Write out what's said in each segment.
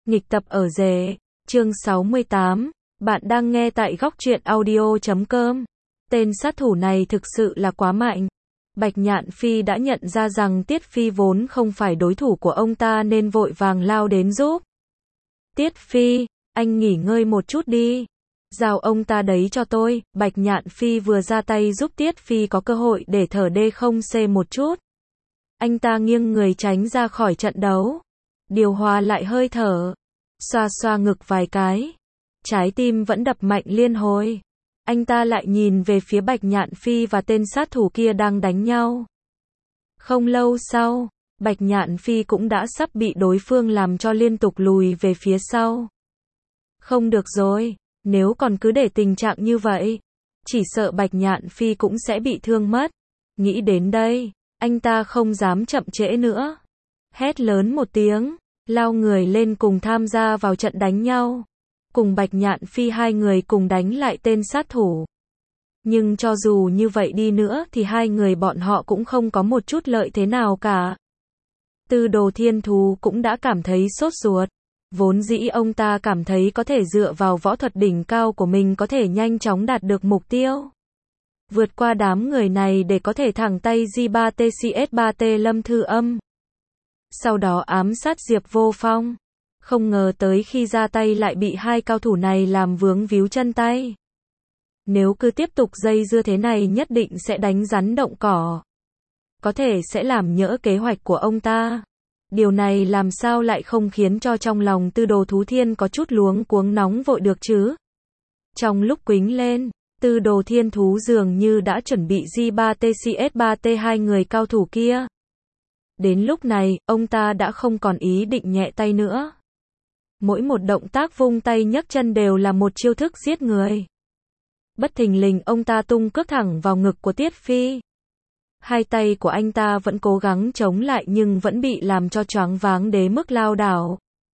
Nghịch tập ở rể, chương 68, bạn đang nghe tại góc truyện audio.com. Tên sát thủ này thực sự là quá mạnh. Bạch Nhạn Phi đã nhận ra rằng Tiết Phi vốn không phải đối thủ của ông ta nên vội vàng lao đến giúp. Tiết Phi, anh nghỉ ngơi một chút đi. Giao ông ta đấy cho tôi. Bạch Nhạn Phi vừa ra tay giúp Tiết Phi có cơ hội để thở D0C một chút. Anh ta nghiêng người tránh ra khỏi trận đấu. Điều hòa lại hơi thở. Xoa xoa ngực vài cái. Trái tim vẫn đập mạnh liên hồi. Anh ta lại nhìn về phía Bạch Nhạn Phi và tên sát thủ kia đang đánh nhau. Không lâu sau, Bạch Nhạn Phi cũng đã sắp bị đối phương làm cho liên tục lùi về phía sau. Không được rồi, nếu còn cứ để tình trạng như vậy, chỉ sợ Bạch Nhạn Phi cũng sẽ bị thương mất. Nghĩ đến đây, anh ta không dám chậm trễ nữa. Hét lớn một tiếng, lao người lên cùng tham gia vào trận đánh nhau. Cùng Bạch Nhạn Phi hai người cùng đánh lại tên sát thủ. Nhưng cho dù như vậy đi nữa thì hai người bọn họ cũng không có một chút lợi thế nào cả. Tư Đồ Thiên Thú cũng đã cảm thấy sốt ruột. Vốn dĩ ông ta cảm thấy có thể dựa vào võ thuật đỉnh cao của mình có thể nhanh chóng đạt được mục tiêu. Vượt qua đám người này để có thể thẳng tay J3TCS3T Lâm Thư Âm. Sau đó ám sát Diệp Vô Phong. Không ngờ tới khi ra tay lại bị hai cao thủ này làm vướng víu chân tay. Nếu cứ tiếp tục dây dưa thế này nhất định sẽ đánh rắn động cỏ. Có thể sẽ làm nhỡ kế hoạch của ông ta. Điều này làm sao lại không khiến cho trong lòng Tư Đồ Thú Thiên có chút luống cuống nóng vội được chứ? Trong lúc quýnh lên, Tư Đồ Thiên Thú dường như đã chuẩn bị J3TCS3T hai người cao thủ kia. Đến lúc này, ông ta đã không còn ý định nhẹ tay nữa. Mỗi một động tác vung tay nhấc chân đều là một chiêu thức giết người. Bất thình lình ông ta tung cước thẳng vào ngực của Tiết Phi. Hai tay của anh ta vẫn cố gắng chống lại nhưng vẫn bị làm cho choáng váng đến mức lao đảo.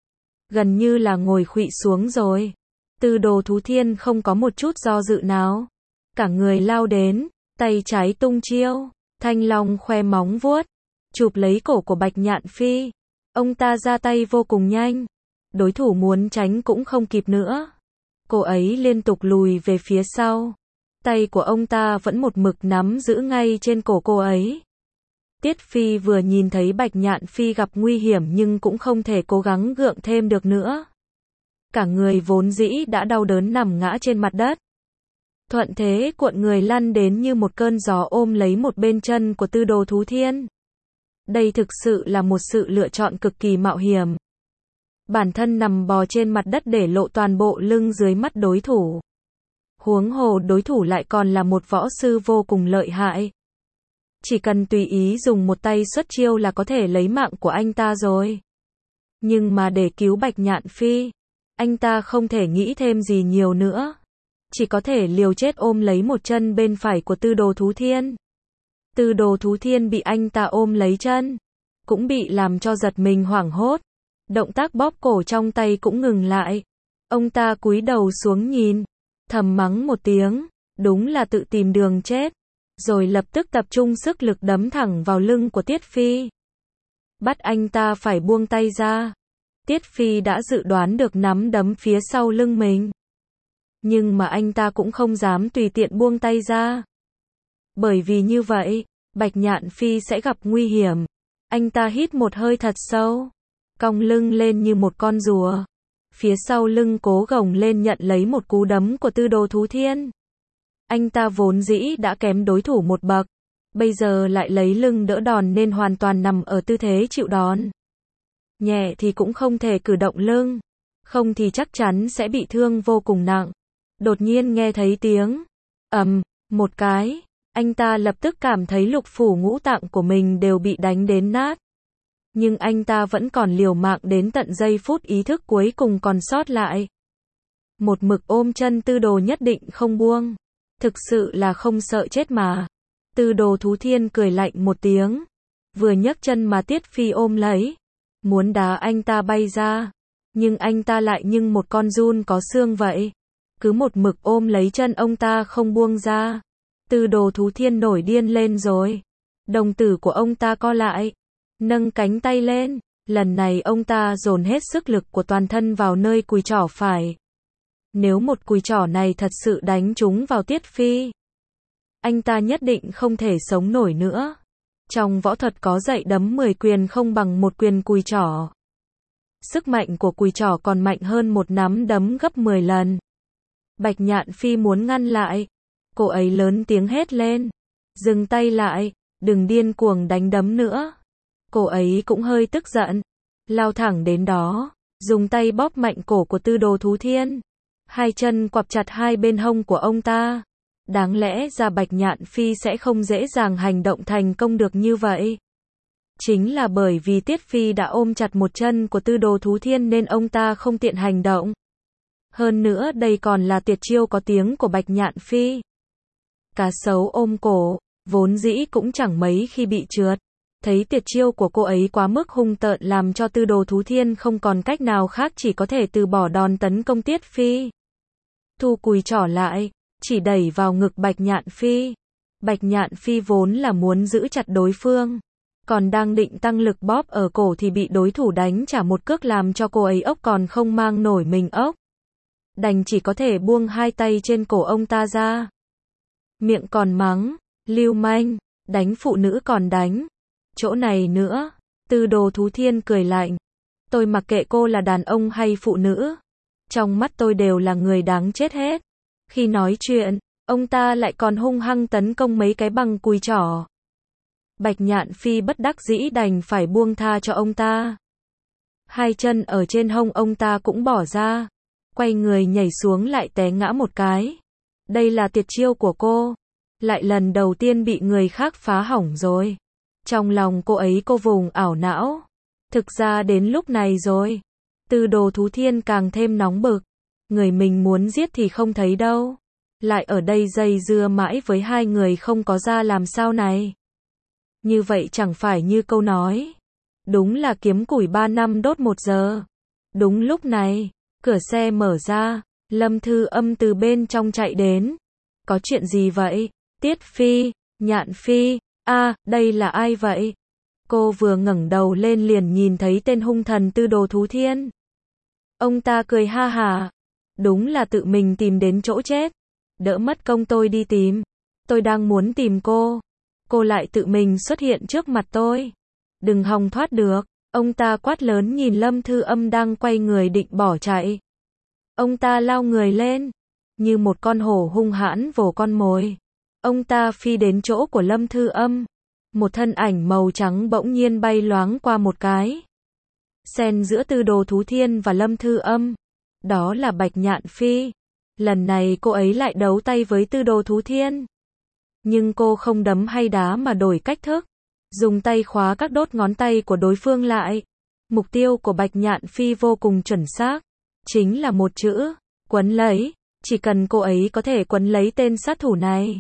Gần như là ngồi khuỵu xuống rồi. Tư Đồ Thú Thiên không có một chút do dự nào. Cả người lao đến, tay trái tung chiêu, thanh long khoe móng vuốt, chụp lấy cổ của Bạch Nhạn Phi. Ông ta ra tay vô cùng nhanh. Đối thủ muốn tránh cũng không kịp nữa. Cô ấy liên tục lùi về phía sau. Tay của ông ta vẫn một mực nắm giữ ngay trên cổ cô ấy. Tiết Phi vừa nhìn thấy Bạch Nhạn Phi gặp nguy hiểm nhưng cũng không thể cố gắng gượng thêm được nữa. Cả người vốn dĩ đã đau đớn nằm ngã trên mặt đất. Thuận thế cuộn người lăn đến như một cơn gió ôm lấy một bên chân của Tư Đồ Thú Thiên. Đây thực sự là một sự lựa chọn cực kỳ mạo hiểm. Bản thân nằm bò trên mặt đất để lộ toàn bộ lưng dưới mắt đối thủ. Huống hồ đối thủ lại còn là một võ sư vô cùng lợi hại. Chỉ cần tùy ý dùng một tay xuất chiêu là có thể lấy mạng của anh ta rồi. Nhưng mà để cứu Bạch Nhạn Phi, anh ta không thể nghĩ thêm gì nhiều nữa. Chỉ có thể liều chết ôm lấy một chân bên phải của Tư Đồ Thú Thiên. Tư Đồ Thú Thiên bị anh ta ôm lấy chân, cũng bị làm cho giật mình hoảng hốt. Động tác bóp cổ trong tay cũng ngừng lại. Ông ta cúi đầu xuống nhìn, thầm mắng một tiếng, đúng là tự tìm đường chết. Rồi lập tức tập trung sức lực đấm thẳng vào lưng của Tiết Phi. Bắt anh ta phải buông tay ra. Tiết Phi đã dự đoán được nắm đấm phía sau lưng mình. Nhưng mà anh ta cũng không dám tùy tiện buông tay ra. Bởi vì như vậy, Bạch Nhạn Phi sẽ gặp nguy hiểm. Anh ta hít một hơi thật sâu, cong lưng lên như một con rùa. Phía sau lưng cố gồng lên nhận lấy một cú đấm của Tư Đồ Thú Thiên. Anh ta vốn dĩ đã kém đối thủ một bậc. Bây giờ lại lấy lưng đỡ đòn nên hoàn toàn nằm ở tư thế chịu đòn. Nhẹ thì cũng không thể cử động lưng. Không thì chắc chắn sẽ bị thương vô cùng nặng. Đột nhiên nghe thấy tiếng ầm, một cái. Anh ta lập tức cảm thấy lục phủ ngũ tạng của mình đều bị đánh đến nát. Nhưng anh ta vẫn còn liều mạng đến tận giây phút ý thức cuối cùng còn sót lại. Một mực ôm chân Tư Đồ nhất định không buông. Thực sự là không sợ chết mà. Tư Đồ Thú Thiên cười lạnh một tiếng. Vừa nhấc chân mà Tiết Phi ôm lấy. Muốn đá anh ta bay ra. Nhưng anh ta lại như một con giun có xương vậy. Cứ một mực ôm lấy chân ông ta không buông ra. Tư Đồ Thú Thiên nổi điên lên rồi. Đồng tử của ông ta co lại. Nâng cánh tay lên. Lần này ông ta dồn hết sức lực của toàn thân vào nơi cùi trỏ phải. Nếu một cùi trỏ này thật sự đánh trúng vào Tiết Phi, anh ta nhất định không thể sống nổi nữa. Trong võ thuật có dạy đấm 10 quyền không bằng một quyền cùi trỏ. Sức mạnh của cùi trỏ còn mạnh hơn một nắm đấm gấp 10 lần. Bạch Nhạn Phi muốn ngăn lại. Cô ấy lớn tiếng hét lên. Dừng tay lại, đừng điên cuồng đánh đấm nữa. Cô ấy cũng hơi tức giận. Lao thẳng đến đó, dùng tay bóp mạnh cổ của Tư Đồ Thú Thiên. Hai chân quặp chặt hai bên hông của ông ta. Đáng lẽ ra Bạch Nhạn Phi sẽ không dễ dàng hành động thành công được như vậy. Chính là bởi vì Tiết Phi đã ôm chặt một chân của Tư Đồ Thú Thiên nên ông ta không tiện hành động. Hơn nữa đây còn là tuyệt chiêu có tiếng của Bạch Nhạn Phi. Cá sấu ôm cổ, vốn dĩ cũng chẳng mấy khi bị trượt. Thấy tuyệt chiêu của cô ấy quá mức hung tợn làm cho Tư Đồ Thú Thiên không còn cách nào khác chỉ có thể từ bỏ đòn tấn công Tiết Phi. Thu cùi trỏ lại, chỉ đẩy vào ngực Bạch Nhạn Phi. Bạch Nhạn Phi vốn là muốn giữ chặt đối phương, còn đang định tăng lực bóp ở cổ thì bị đối thủ đánh trả một cước làm cho cô ấy ốc còn không mang nổi mình ốc. Đành chỉ có thể buông hai tay trên cổ ông ta ra. Miệng còn mắng, lưu manh, đánh phụ nữ còn đánh. Chỗ này nữa, Tư Đồ Thú Thiên cười lạnh. Tôi mặc kệ cô là đàn ông hay phụ nữ. Trong mắt tôi đều là người đáng chết hết. Khi nói chuyện, ông ta lại còn hung hăng tấn công mấy cái bằng cùi trỏ. Bạch Nhạn Phi bất đắc dĩ đành phải buông tha cho ông ta. Hai chân ở trên hông ông ta cũng bỏ ra. Quay người nhảy xuống lại té ngã một cái. Đây là tuyệt chiêu của cô. Lại lần đầu tiên bị người khác phá hỏng rồi. Trong lòng cô ấy cô vùng ảo não. Thực ra đến lúc này rồi. Tư Đồ Thú Thiên càng thêm nóng bực. Người mình muốn giết thì không thấy đâu. Lại ở đây dây dưa mãi với hai người không có ra làm sao này. Như vậy chẳng phải như câu nói. Đúng là kiếm củi 3 năm đốt 1 giờ. Đúng lúc này, cửa xe mở ra, Lâm Thư Âm từ bên trong chạy đến. Có chuyện gì vậy? Tiết Phi, Nhạn Phi, đây là ai vậy? Cô vừa ngẩng đầu lên liền nhìn thấy tên hung thần Tư Đồ Thú Thiên. Ông ta cười ha hả. Đúng là tự mình tìm đến chỗ chết. Đỡ mất công tôi đi tìm. Tôi đang muốn tìm cô. Cô lại tự mình xuất hiện trước mặt tôi. Đừng hòng thoát được. Ông ta quát lớn nhìn Lâm Thư Âm đang quay người định bỏ chạy. Ông ta lao người lên. Như một con hổ hung hãn vồ con mồi. Ông ta phi đến chỗ của Lâm Thư Âm. Một thân ảnh màu trắng bỗng nhiên bay loáng qua một cái. Xen giữa Tư Đồ Thú Thiên và Lâm Thư Âm. Đó là Bạch Nhạn Phi. Lần này cô ấy lại đấu tay với Tư Đồ Thú Thiên. Nhưng cô không đấm hay đá mà đổi cách thức. Dùng tay khóa các đốt ngón tay của đối phương lại. Mục tiêu của Bạch Nhạn Phi vô cùng chuẩn xác. Chính là một chữ, quấn lấy. Chỉ cần cô ấy có thể quấn lấy tên sát thủ này,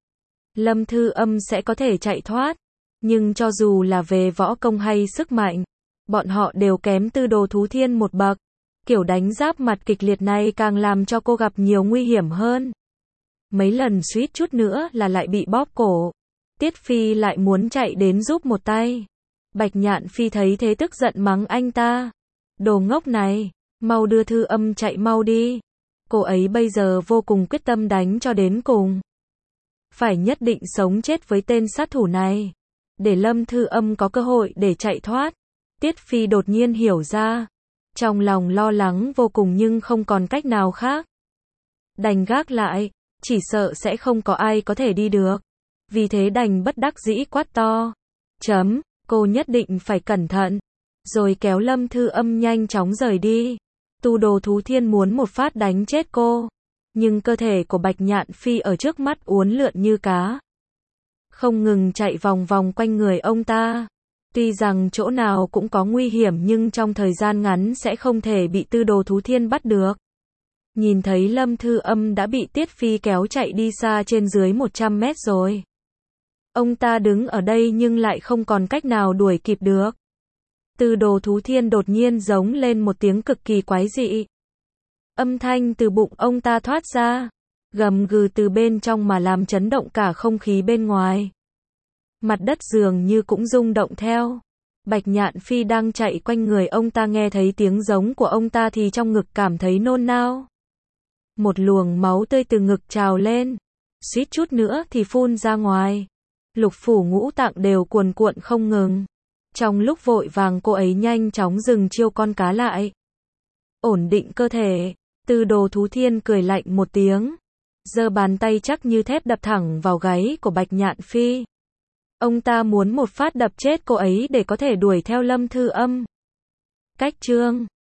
Lâm Thư Âm sẽ có thể chạy thoát. Nhưng cho dù là về võ công hay sức mạnh, bọn họ đều kém Tư Đồ Thú Thiên một bậc. Kiểu đánh giáp mặt kịch liệt này càng làm cho cô gặp nhiều nguy hiểm hơn. Mấy lần suýt chút nữa là lại bị bóp cổ. Tiết Phi lại muốn chạy đến giúp một tay. Bạch Nhạn Phi thấy thế tức giận mắng anh ta. Đồ ngốc này, mau đưa Thư Âm chạy mau đi. Cô ấy bây giờ vô cùng quyết tâm đánh cho đến cùng. Phải nhất định sống chết với tên sát thủ này. Để Lâm Thư Âm có cơ hội để chạy thoát. Tiết Phi đột nhiên hiểu ra. Trong lòng lo lắng vô cùng nhưng không còn cách nào khác. Đành gác lại, chỉ sợ sẽ không có ai có thể đi được. Vì thế đành bất đắc dĩ quát to. Cô nhất định phải cẩn thận. Rồi kéo Lâm Thư Âm nhanh chóng rời đi. Tư Đồ Thú Thiên muốn một phát đánh chết cô. Nhưng cơ thể của Bạch Nhạn Phi ở trước mắt uốn lượn như cá. Không ngừng chạy vòng vòng quanh người ông ta. Tuy rằng chỗ nào cũng có nguy hiểm nhưng trong thời gian ngắn sẽ không thể bị Tư Đồ Thú Thiên bắt được. Nhìn thấy Lâm Thư Âm đã bị Tiết Phi kéo chạy đi xa trên dưới 100 mét rồi. Ông ta đứng ở đây nhưng lại không còn cách nào đuổi kịp được. Tư Đồ Thú Thiên đột nhiên giống lên một tiếng cực kỳ quái dị. Âm thanh từ bụng ông ta thoát ra, gầm gừ từ bên trong mà làm chấn động cả không khí bên ngoài. Mặt đất dường như cũng rung động theo. Bạch Nhạn Phi đang chạy quanh người ông ta nghe thấy tiếng giống của ông ta thì trong ngực cảm thấy nôn nao. Một luồng máu tươi từ ngực trào lên, suýt chút nữa thì phun ra ngoài. Lục phủ ngũ tạng đều cuồn cuộn không ngừng. Trong lúc vội vàng cô ấy nhanh chóng dừng chiêu con cá lại. Ổn định cơ thể, Tư Đồ Thú Thiên cười lạnh một tiếng, giơ bàn tay chắc như thép đập thẳng vào gáy của Bạch Nhạn Phi. Ông ta muốn một phát đập chết cô ấy để có thể đuổi theo Lâm Thư Âm. Cách chương